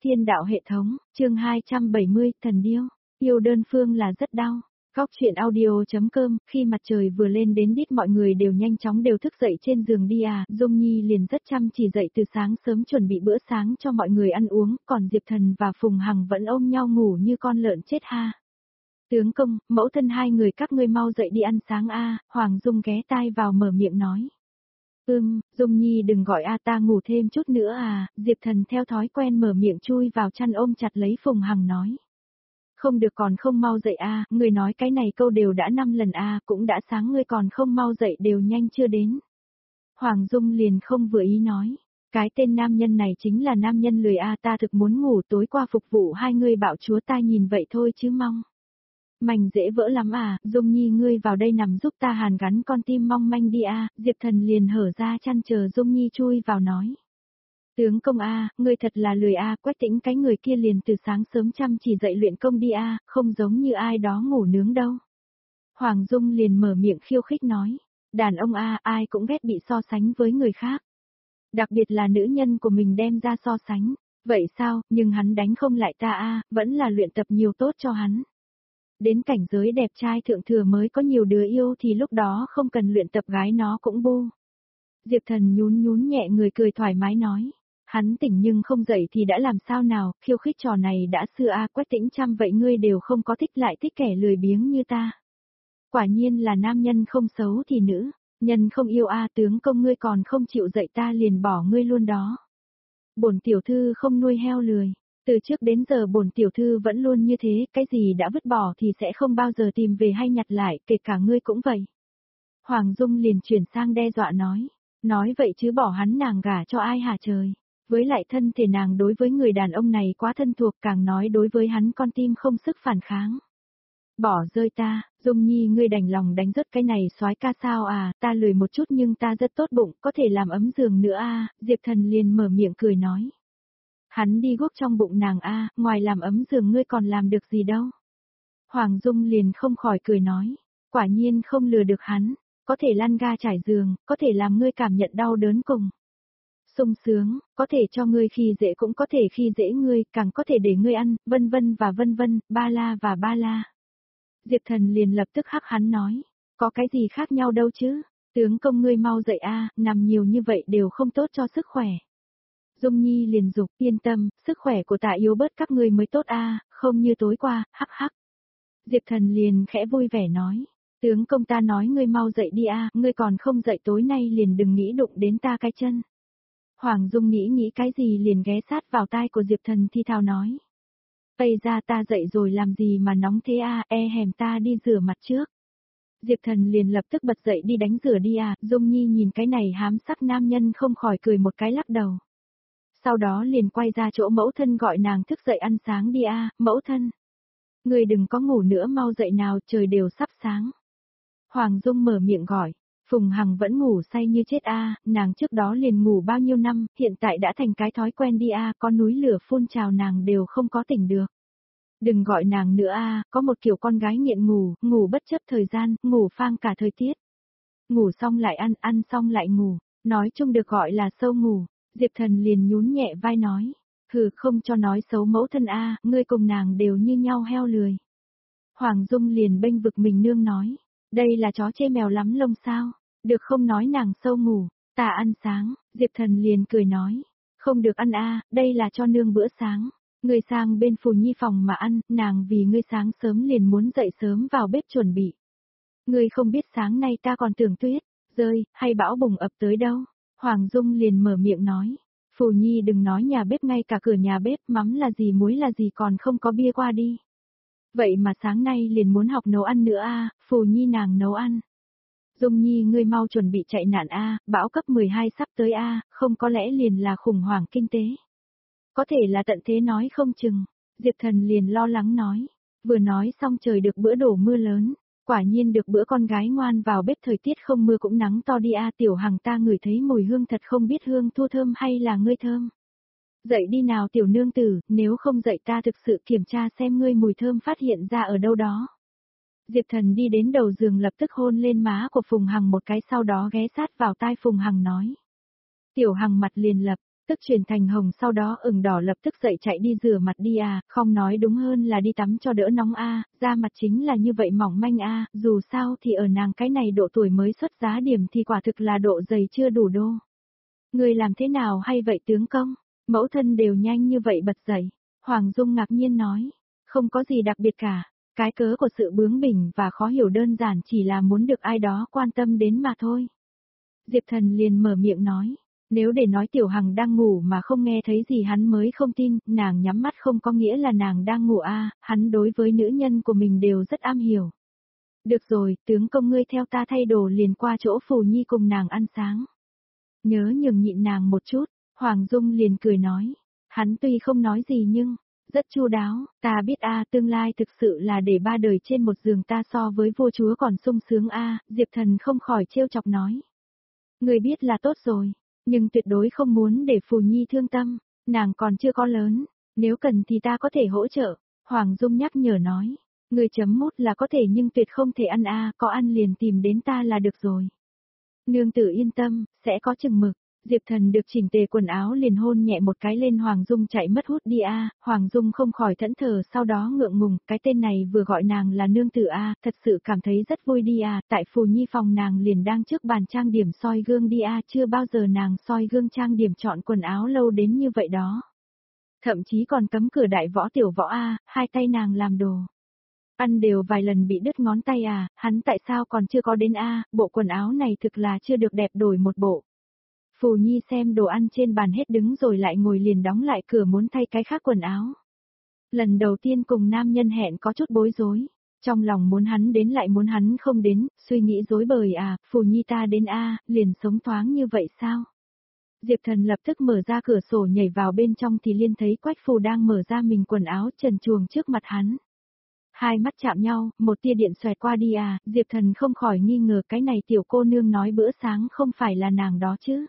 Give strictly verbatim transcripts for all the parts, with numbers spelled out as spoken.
Thiên đạo hệ thống, chương hai trăm bảy mươi, thần điêu, yêu đơn phương là rất đau. Góc truyện audio.com, khi mặt trời vừa lên đến đít mọi người đều nhanh chóng đều thức dậy trên giường đi à, Dung Nhi liền rất chăm chỉ dậy từ sáng sớm chuẩn bị bữa sáng cho mọi người ăn uống, còn Diệp Thần và Phùng Hằng vẫn ôm nhau ngủ như con lợn chết ha. Tướng công, mẫu thân hai người các ngươi mau dậy đi ăn sáng a, Hoàng Dung ghé tai vào mở miệng nói. Ưm, Dung Nhi đừng gọi a ta ngủ thêm chút nữa à, Diệp Thần theo thói quen mở miệng chui vào chăn ôm chặt lấy Phùng Hằng nói. Không được còn không mau dậy a, người nói cái này câu đều đã năm lần a, cũng đã sáng ngươi còn không mau dậy đều nhanh chưa đến. Hoàng Dung liền không vừa ý nói, cái tên nam nhân này chính là nam nhân lười a, ta thực muốn ngủ tối qua phục vụ hai người bạo chúa ta nhìn vậy thôi chứ mong. Mảnh dễ vỡ lắm à, Dung Nhi ngươi vào đây nằm giúp ta hàn gắn con tim mong manh đi a, Diệp Thần liền hở ra chăn chờ Dung Nhi chui vào nói. Tướng công a, ngươi thật là lười a, Quách Tĩnh cái người kia liền từ sáng sớm chăm chỉ dậy luyện công đi a, không giống như ai đó ngủ nướng đâu. Hoàng Dung liền mở miệng khiêu khích nói, đàn ông a, ai cũng ghét bị so sánh với người khác. Đặc biệt là nữ nhân của mình đem ra so sánh, vậy sao, nhưng hắn đánh không lại ta a, vẫn là luyện tập nhiều tốt cho hắn. Đến cảnh giới đẹp trai thượng thừa mới có nhiều đứa yêu thì lúc đó không cần luyện tập gái nó cũng bu. Diệp Thần nhún nhún nhẹ người cười thoải mái nói. Hắn tỉnh nhưng không dậy thì đã làm sao nào, khiêu khích trò này đã xưa a, Quách Tĩnh chăm vậy ngươi đều không có thích lại thích kẻ lười biếng như ta. Quả nhiên là nam nhân không xấu thì nữ, nhân không yêu a, tướng công ngươi còn không chịu dậy ta liền bỏ ngươi luôn đó. Bổn tiểu thư không nuôi heo lười. Từ trước đến giờ bổn tiểu thư vẫn luôn như thế, cái gì đã vứt bỏ thì sẽ không bao giờ tìm về hay nhặt lại, kể cả ngươi cũng vậy. Hoàng Dung liền chuyển sang đe dọa nói, nói vậy chứ bỏ hắn nàng gả cho ai hả trời. Với lại thân thể nàng đối với người đàn ông này quá thân thuộc, càng nói đối với hắn con tim không sức phản kháng. Bỏ rơi ta, Dung Nhi ngươi đành lòng đánh rớt cái này soái ca sao à, ta lười một chút nhưng ta rất tốt bụng, có thể làm ấm giường nữa a, Diệp Thần liền mở miệng cười nói. Hắn đi guốc trong bụng nàng a, ngoài làm ấm giường ngươi còn làm được gì đâu. Hoàng Dung liền không khỏi cười nói, quả nhiên không lừa được hắn, có thể lăn ga trải giường, có thể làm ngươi cảm nhận đau đớn cùng. Sung sướng, có thể cho ngươi khi dễ cũng có thể khi dễ ngươi, càng có thể để ngươi ăn, vân vân và vân vân, ba la và ba la. Diệp Thần liền lập tức hắc hắn nói, có cái gì khác nhau đâu chứ, tướng công ngươi mau dậy a, nằm nhiều như vậy đều không tốt cho sức khỏe. Dung Nhi liền dục, yên tâm, sức khỏe của tạ yếu bớt các ngươi mới tốt a, không như tối qua, hắc hắc. Diệp Thần liền khẽ vui vẻ nói, tướng công ta nói ngươi mau dậy đi a, ngươi còn không dậy tối nay liền đừng nghĩ đụng đến ta cái chân. Hoàng Dung nghĩ nghĩ cái gì liền ghé sát vào tai của Diệp Thần thi thào nói. Tây ra ta dậy rồi làm gì mà nóng thế a, e hèm ta đi rửa mặt trước. Diệp Thần liền lập tức bật dậy đi đánh rửa đi à, Dung Nhi nhìn cái này hám sắc nam nhân không khỏi cười một cái lắc đầu. Sau đó liền quay ra chỗ mẫu thân gọi nàng thức dậy ăn sáng đi a, mẫu thân. Người đừng có ngủ nữa mau dậy nào, trời đều sắp sáng. Hoàng Dung mở miệng gọi. Phùng Hằng vẫn ngủ say như chết a, nàng trước đó liền ngủ bao nhiêu năm, hiện tại đã thành cái thói quen đi a, có núi lửa phun trào nàng đều không có tỉnh được. Đừng gọi nàng nữa a, có một kiểu con gái nghiện ngủ, ngủ bất chấp thời gian, ngủ phang cả thời tiết. Ngủ xong lại ăn, ăn xong lại ngủ, nói chung được gọi là sâu ngủ. Diệp Thần liền nhún nhẹ vai nói, hừ không cho nói xấu mẫu thân a, ngươi cùng nàng đều như nhau heo lười. Hoàng Dung liền bênh vực mình nương nói. Đây là chó chê mèo lắm lông sao, được không nói nàng sâu ngủ, ta ăn sáng, Diệp Thần liền cười nói, không được ăn a, đây là cho nương bữa sáng, ngươi sang bên Phù Nhi phòng mà ăn, nàng vì ngươi sáng sớm liền muốn dậy sớm vào bếp chuẩn bị. Ngươi không biết sáng nay ta còn tưởng tuyết, rơi, hay bão bùng ập tới đâu, Hoàng Dung liền mở miệng nói, Phù Nhi đừng nói nhà bếp ngay cả cửa nhà bếp mắm là gì muối là gì còn không có bia qua đi. Vậy mà sáng nay liền muốn học nấu ăn nữa a, Phù Nhi nàng nấu ăn. Dung Nhi ngươi mau chuẩn bị chạy nạn a, bão cấp mười hai sắp tới a, không có lẽ liền là khủng hoảng kinh tế. Có thể là tận thế nói không chừng, Diệp Thần liền lo lắng nói. Vừa nói xong trời được bữa đổ mưa lớn, quả nhiên được bữa con gái ngoan vào bếp thời tiết không mưa cũng nắng to đi a, tiểu Hằng ta ngửi thấy mùi hương thật không biết hương thu thơm hay là ngươi thơm. Dậy đi nào tiểu nương tử, nếu không dậy ta thực sự kiểm tra xem ngươi mùi thơm phát hiện ra ở đâu đó. Diệp Thần đi đến đầu giường lập tức hôn lên má của Phùng Hằng một cái sau đó ghé sát vào tai Phùng Hằng nói. Tiểu Hằng mặt liền lập, tức chuyển thành hồng sau đó ửng đỏ lập tức dậy chạy đi rửa mặt đi à, không nói đúng hơn là đi tắm cho đỡ nóng a, da mặt chính là như vậy mỏng manh a, dù sao thì ở nàng cái này độ tuổi mới xuất giá điểm thì quả thực là độ dày chưa đủ đô. Người làm thế nào hay vậy tướng công, mẫu thân đều nhanh như vậy bật dậy, Hoàng Dung ngạc nhiên nói, không có gì đặc biệt cả, cái cớ của sự bướng bỉnh và khó hiểu đơn giản chỉ là muốn được ai đó quan tâm đến mà thôi. Diệp Thần liền mở miệng nói. Nếu để nói Tiểu Hằng đang ngủ mà không nghe thấy gì hắn mới không tin, nàng nhắm mắt không có nghĩa là nàng đang ngủ a, hắn đối với nữ nhân của mình đều rất am hiểu. Được rồi, tướng công ngươi theo ta thay đồ liền qua chỗ Phù Nhi cùng nàng ăn sáng. Nhớ nhường nhịn nàng một chút, Hoàng Dung liền cười nói. Hắn tuy không nói gì nhưng, rất chu đáo, ta biết a, tương lai thực sự là để ba đời trên một giường ta so với vua chúa còn sung sướng a, Diệp Thần không khỏi trêu chọc nói. Ngươi biết là tốt rồi. Nhưng tuyệt đối không muốn để Phù Nhi thương tâm, nàng còn chưa có lớn, nếu cần thì ta có thể hỗ trợ, Hoàng Dung nhắc nhở nói, người chấm mút là có thể nhưng tuyệt không thể ăn a, có ăn liền tìm đến ta là được rồi. Nương tử yên tâm, sẽ có chừng mực. Diệp Thần được chỉnh tề quần áo liền hôn nhẹ một cái lên Hoàng Dung chạy mất hút đi a, Hoàng Dung không khỏi thẫn thờ sau đó ngượng ngùng, cái tên này vừa gọi nàng là nương tử a, thật sự cảm thấy rất vui đi a, tại Phù Nhi phòng nàng liền đang trước bàn trang điểm soi gương đi a, chưa bao giờ nàng soi gương trang điểm chọn quần áo lâu đến như vậy đó. Thậm chí còn cấm cửa đại võ tiểu võ a, hai tay nàng làm đồ. Ăn đều vài lần bị đứt ngón tay à, hắn tại sao còn chưa có đến a, bộ quần áo này thực là chưa được đẹp đổi một bộ. Phù Nhi xem đồ ăn trên bàn hết đứng rồi lại ngồi liền đóng lại cửa muốn thay cái khác quần áo. Lần đầu tiên cùng nam nhân hẹn có chút bối rối, trong lòng muốn hắn đến lại muốn hắn không đến, suy nghĩ rối bời à, Phù Nhi ta đến a, liền sống thoáng như vậy sao? Diệp Thần lập tức mở ra cửa sổ nhảy vào bên trong thì liên thấy Quách Phù đang mở ra mình quần áo trần truồng trước mặt hắn. Hai mắt chạm nhau, một tia điện xoẹt qua đi à, Diệp Thần không khỏi nghi ngờ cái này tiểu cô nương nói bữa sáng không phải là nàng đó chứ.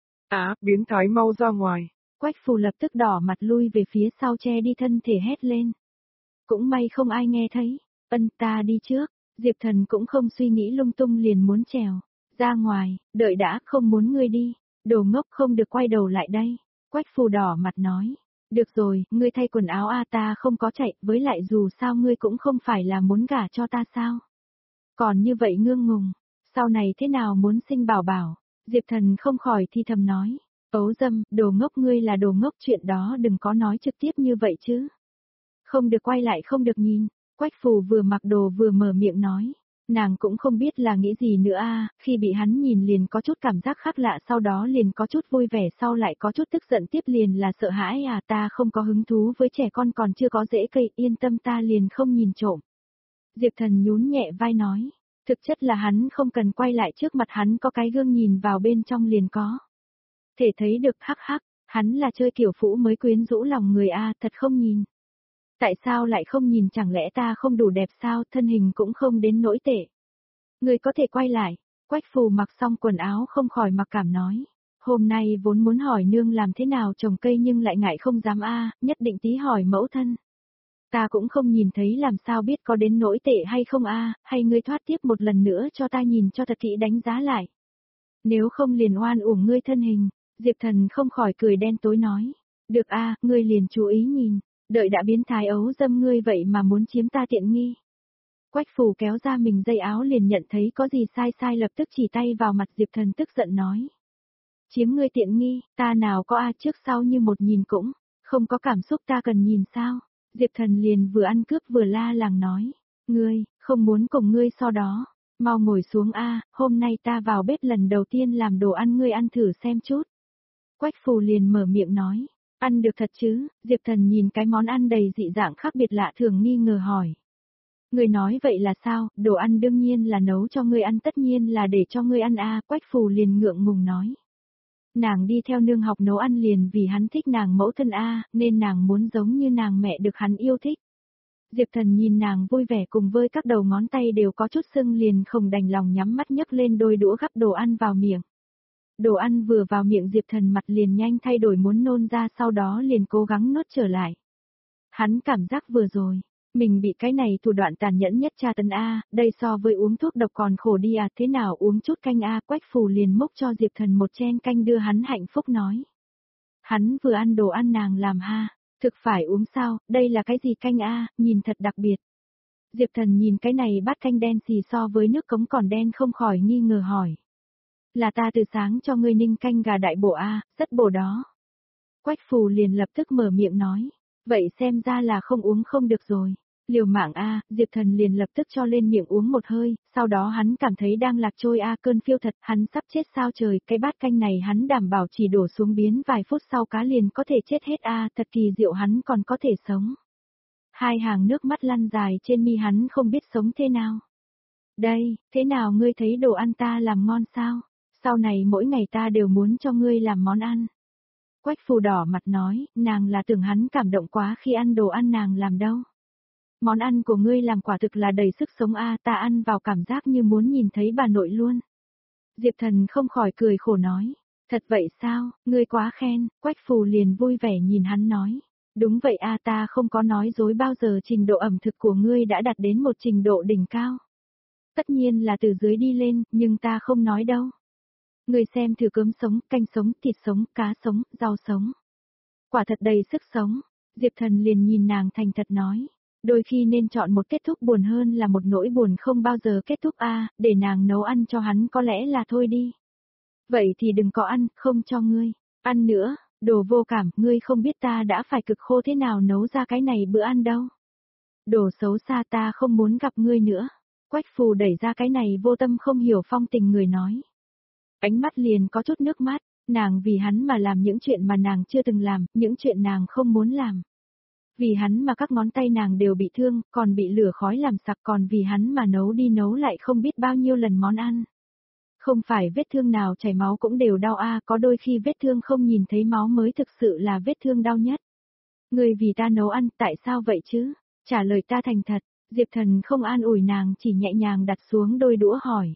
Á, biến thái mau ra ngoài. Quách Phù lập tức đỏ mặt lui về phía sau che đi thân thể hét lên. Cũng may không ai nghe thấy, ân ta đi trước, Diệp Thần cũng không suy nghĩ lung tung liền muốn trèo. Ra ngoài, đợi đã, không muốn ngươi đi, đồ ngốc không được quay đầu lại đây. Quách Phù đỏ mặt nói. Được rồi, ngươi thay quần áo a, ta không có chạy, với lại dù sao ngươi cũng không phải là muốn gả cho ta sao. Còn như vậy ngương ngùng, sau này thế nào muốn sinh bảo bảo, Diệp Thần không khỏi thi thầm nói, ấu dâm, đồ ngốc ngươi là đồ ngốc, chuyện đó đừng có nói trực tiếp như vậy chứ. Không được quay lại không được nhìn, Quách Phù vừa mặc đồ vừa mở miệng nói. Nàng cũng không biết là nghĩ gì nữa a, khi bị hắn nhìn liền có chút cảm giác khác lạ, sau đó liền có chút vui vẻ, sau lại có chút tức giận, tiếp liền là sợ hãi à, ta không có hứng thú với trẻ con còn chưa có rễ cây, yên tâm ta liền không nhìn trộm. Diệp Thần nhún nhẹ vai nói, thực chất là hắn không cần quay lại, trước mặt hắn có cái gương nhìn vào bên trong liền có. Thể thấy được hắc hắc, hắn là chơi kiểu phũ mới quyến rũ lòng người a, thật không nhìn. Tại sao lại không nhìn, chẳng lẽ ta không đủ đẹp sao, thân hình cũng không đến nỗi tệ. Người có thể quay lại, Quách Phù mặc xong quần áo không khỏi mặc cảm nói. Hôm nay vốn muốn hỏi nương làm thế nào trồng cây nhưng lại ngại không dám a, nhất định tí hỏi mẫu thân. Ta cũng không nhìn thấy làm sao biết có đến nỗi tệ hay không a, hay ngươi thoát tiếp một lần nữa cho ta nhìn cho thật kỹ đánh giá lại. Nếu không liền oan uổng ngươi thân hình, Diệp Thần không khỏi cười đen tối nói. Được a, ngươi liền chú ý nhìn. Đợi đã biến thái ấu dâm ngươi vậy mà muốn chiếm ta tiện nghi. Quách Phù kéo ra mình dây áo liền nhận thấy có gì sai sai, lập tức chỉ tay vào mặt Diệp Thần tức giận nói. Chiếm ngươi tiện nghi, ta nào có a, trước sau như một nhìn cũng, không có cảm xúc ta cần nhìn sao. Diệp Thần liền vừa ăn cướp vừa la làng nói. Ngươi, không muốn cùng ngươi so đó, mau ngồi xuống a, hôm nay ta vào bếp lần đầu tiên làm đồ ăn, ngươi ăn thử xem chút. Quách Phù liền mở miệng nói. Ăn được thật chứ, Diệp Thần nhìn cái món ăn đầy dị dạng khác biệt lạ thường nghi ngờ hỏi. Người nói vậy là sao, đồ ăn đương nhiên là nấu cho ngươi ăn, tất nhiên là để cho ngươi ăn a, Quách Phù liền ngượng ngùng nói. Nàng đi theo nương học nấu ăn liền vì hắn thích nàng mẫu thân a, nên nàng muốn giống như nàng mẹ được hắn yêu thích. Diệp Thần nhìn nàng vui vẻ cùng với các đầu ngón tay đều có chút sưng liền không đành lòng nhắm mắt nhấc lên đôi đũa gắp đồ ăn vào miệng. Đồ ăn vừa vào miệng Diệp Thần mặt liền nhanh thay đổi muốn nôn ra, sau đó liền cố gắng nuốt trở lại. Hắn cảm giác vừa rồi, mình bị cái này thủ đoạn tàn nhẫn nhất tra tấn a, đây so với uống thuốc độc còn khổ đi à, thế nào uống chút canh a, Quách Phù liền múc cho Diệp Thần một chén canh đưa hắn hạnh phúc nói. Hắn vừa ăn đồ ăn nàng làm ha, thực phải uống sao, đây là cái gì canh a, nhìn thật đặc biệt. Diệp Thần nhìn cái này bát canh đen xì so với nước cống còn đen không khỏi nghi ngờ hỏi. Là ta từ sáng cho ngươi ninh canh gà đại bổ a, rất bổ đó. Quách Phù liền lập tức mở miệng nói, vậy xem ra là không uống không được rồi. Liều mạng a, Diệp Thần liền lập tức cho lên miệng uống một hơi, sau đó hắn cảm thấy đang lạc trôi a cơn phiêu thật, hắn sắp chết sao trời, cái bát canh này hắn đảm bảo chỉ đổ xuống biến vài phút sau cá liền có thể chết hết a, thật kỳ diệu hắn còn có thể sống. Hai hàng nước mắt lăn dài trên mi hắn không biết sống thế nào. Đây, thế nào ngươi thấy đồ ăn ta làm ngon sao? Sau này mỗi ngày ta đều muốn cho ngươi làm món ăn. Quách Phù đỏ mặt nói, nàng là tưởng hắn cảm động quá khi ăn đồ ăn nàng làm đâu. Món ăn của ngươi làm quả thực là đầy sức sống a, ta ăn vào cảm giác như muốn nhìn thấy bà nội luôn. Diệp Thần không khỏi cười khổ nói, thật vậy sao, ngươi quá khen, Quách Phù liền vui vẻ nhìn hắn nói. Đúng vậy a, ta không có nói dối bao giờ, trình độ ẩm thực của ngươi đã đạt đến một trình độ đỉnh cao. Tất nhiên là từ dưới đi lên, nhưng ta không nói đâu. Ngươi xem thử cơm sống, canh sống, thịt sống, cá sống, rau sống. Quả thật đầy sức sống. Diệp Thần liền nhìn nàng thành thật nói. Đôi khi nên chọn một kết thúc buồn hơn là một nỗi buồn không bao giờ kết thúc a, để nàng nấu ăn cho hắn có lẽ là thôi đi. Vậy thì đừng có ăn, không cho ngươi. Ăn nữa, đồ vô cảm, ngươi không biết ta đã phải cực khô thế nào nấu ra cái này bữa ăn đâu. Đồ xấu xa, ta không muốn gặp ngươi nữa. Quách Phù đẩy ra cái này vô tâm không hiểu phong tình người nói. Ánh mắt liền có chút nước mắt, nàng vì hắn mà làm những chuyện mà nàng chưa từng làm, những chuyện nàng không muốn làm. Vì hắn mà các ngón tay nàng đều bị thương, còn bị lửa khói làm sặc, còn vì hắn mà nấu đi nấu lại không biết bao nhiêu lần món ăn. Không phải vết thương nào chảy máu cũng đều đau a, có đôi khi vết thương không nhìn thấy máu mới thực sự là vết thương đau nhất. Người vì ta nấu ăn, tại sao vậy chứ? Trả lời ta thành thật, Diệp Thần không an ủi nàng, chỉ nhẹ nhàng đặt xuống đôi đũa hỏi.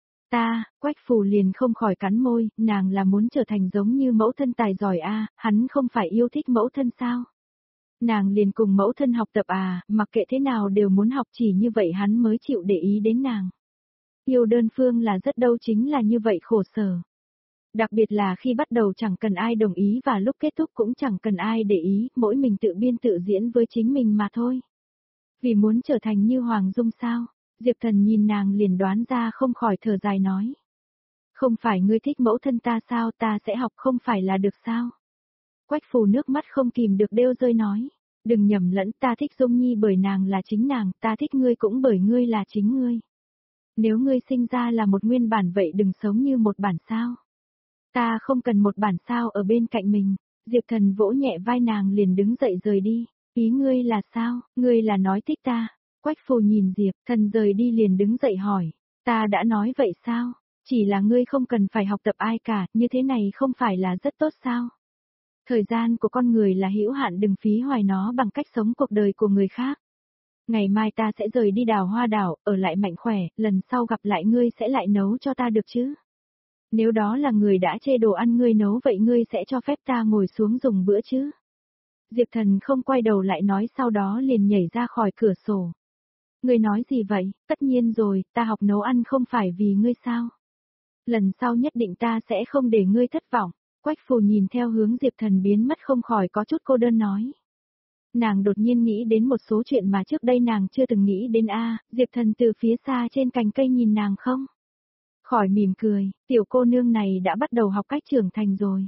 Ta, Quách Phù liền không khỏi cắn môi, nàng là muốn trở thành giống như mẫu thân tài giỏi a, hắn không phải yêu thích mẫu thân sao? Nàng liền cùng mẫu thân học tập à, mặc kệ thế nào đều muốn học, chỉ như vậy hắn mới chịu để ý đến nàng. Yêu đơn phương là rất đâu chính là như vậy khổ sở. Đặc biệt là khi bắt đầu chẳng cần ai đồng ý và lúc kết thúc cũng chẳng cần ai để ý, mỗi mình tự biên tự diễn với chính mình mà thôi. Vì muốn trở thành như Hoàng Dung sao? Diệp Thần nhìn nàng liền đoán ra không khỏi thở dài nói. Không phải ngươi thích mẫu thân ta sao, ta sẽ học không phải là được sao? Quách Phù nước mắt không kìm được đêu rơi nói. Đừng nhầm lẫn, ta thích Dung Nhi bởi nàng là chính nàng, ta thích ngươi cũng bởi ngươi là chính ngươi. Nếu ngươi sinh ra là một nguyên bản vậy đừng sống như một bản sao. Ta không cần một bản sao ở bên cạnh mình. Diệp Thần vỗ nhẹ vai nàng liền đứng dậy rời đi. Ý ngươi là sao, ngươi là nói thích ta. Quách Phù nhìn Diệp Thần rời đi liền đứng dậy hỏi. Ta đã nói vậy sao? Chỉ là ngươi không cần phải học tập ai cả, như thế này không phải là rất tốt sao? Thời gian của con người là hữu hạn, đừng phí hoài nó bằng cách sống cuộc đời của người khác. Ngày mai ta sẽ rời đi Đào Hoa đảo, ở lại mạnh khỏe, lần sau gặp lại ngươi sẽ lại nấu cho ta được chứ? Nếu đó là người đã chê đồ ăn ngươi nấu vậy ngươi sẽ cho phép ta ngồi xuống dùng bữa chứ? Diệp Thần không quay đầu lại nói, sau đó liền nhảy ra khỏi cửa sổ. Ngươi nói gì vậy? Tất nhiên rồi, ta học nấu ăn không phải vì ngươi sao? Lần sau nhất định ta sẽ không để ngươi thất vọng. Quách Phù nhìn theo hướng Diệp Thần biến mất không khỏi có chút cô đơn nói. Nàng đột nhiên nghĩ đến một số chuyện mà trước đây nàng chưa từng nghĩ đến a, Diệp Thần từ phía xa trên cành cây nhìn nàng không? Khỏi mỉm cười, tiểu cô nương này đã bắt đầu học cách trưởng thành rồi.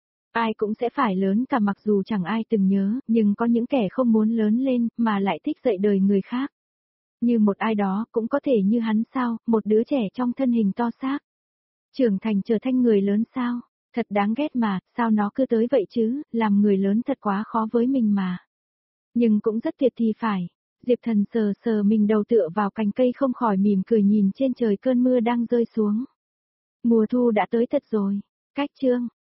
Ai cũng sẽ phải lớn cả, mặc dù chẳng ai từng nhớ, nhưng có những kẻ không muốn lớn lên mà lại thích dạy đời người khác. Như một ai đó cũng có thể như hắn sao, một đứa trẻ trong thân hình to xác. Trưởng thành trở thành người lớn sao? Thật đáng ghét mà, sao nó cứ tới vậy chứ, làm người lớn thật quá khó với mình mà. Nhưng cũng rất tuyệt thì phải. Diệp Thần sờ sờ mình đầu tựa vào cành cây không khỏi mỉm cười nhìn trên trời cơn mưa đang rơi xuống. Mùa thu đã tới thật rồi. Cách chương